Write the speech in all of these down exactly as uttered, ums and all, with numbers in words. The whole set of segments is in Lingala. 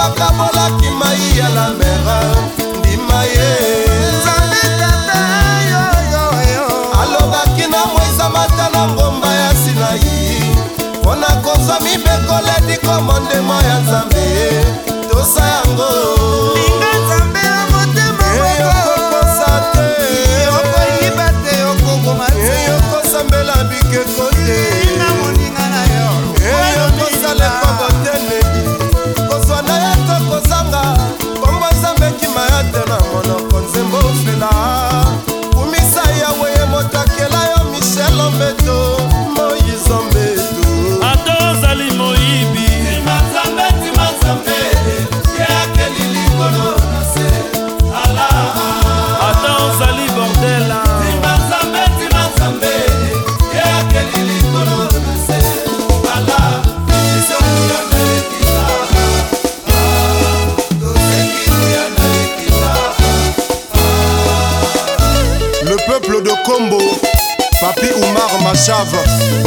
akabolaki mai ya la mera ndima ye alobaki na Moïse mata na ngomba ya Sinai mpona kozwa mibekoledi komondemo ya Nzambe tosa yango yokosambela bikeko te yokosalekwa botenedi kozwa na ye to kozanga kombo Nzambe kima ya te na monoko nzembo ofela kumisa yawe ye motakela yo Michel Ombeto Moïse Ombeto ata ozali moyibi Nzambe tima Nzambe yake lilikolo na se ala ata ozali bordela Nzambe tima Nzambe yake lilikolo na se ala le peuple de Kombo, Papi Oumar Machave.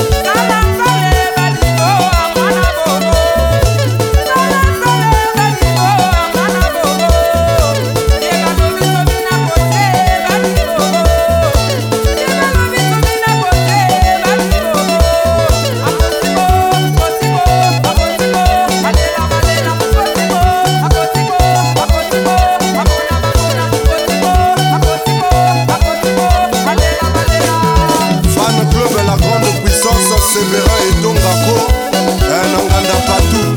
Sebera et Dongako, un Anganda Patou.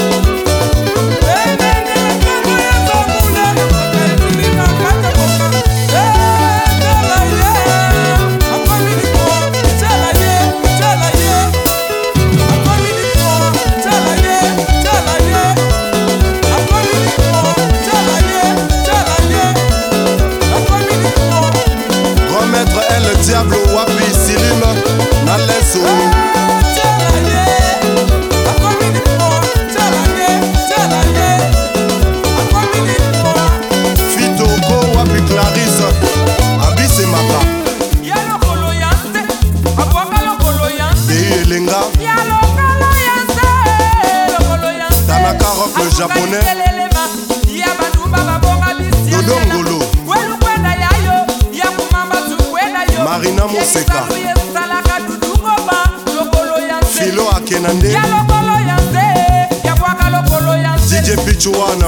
Remettre elle diable wapi Silim Naleso. Le japonais Dodongolo Marina Moseka Philo Akenande D J Pichouana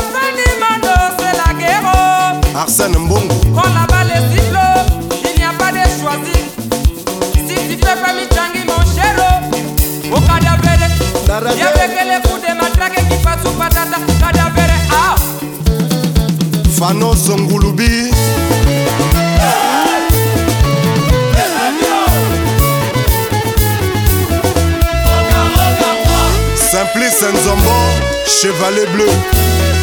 Arsène Mbongo. Quand la balle est siffle, il n'y a pas de choisi. Si tu fais pas mi tangi mon chéro, au cadavre, il y avait que les coups de matraque qui passent sous patata, cadavre, ah. Fano Songulubi. Simplice Nzombo, Chevalet Bleu.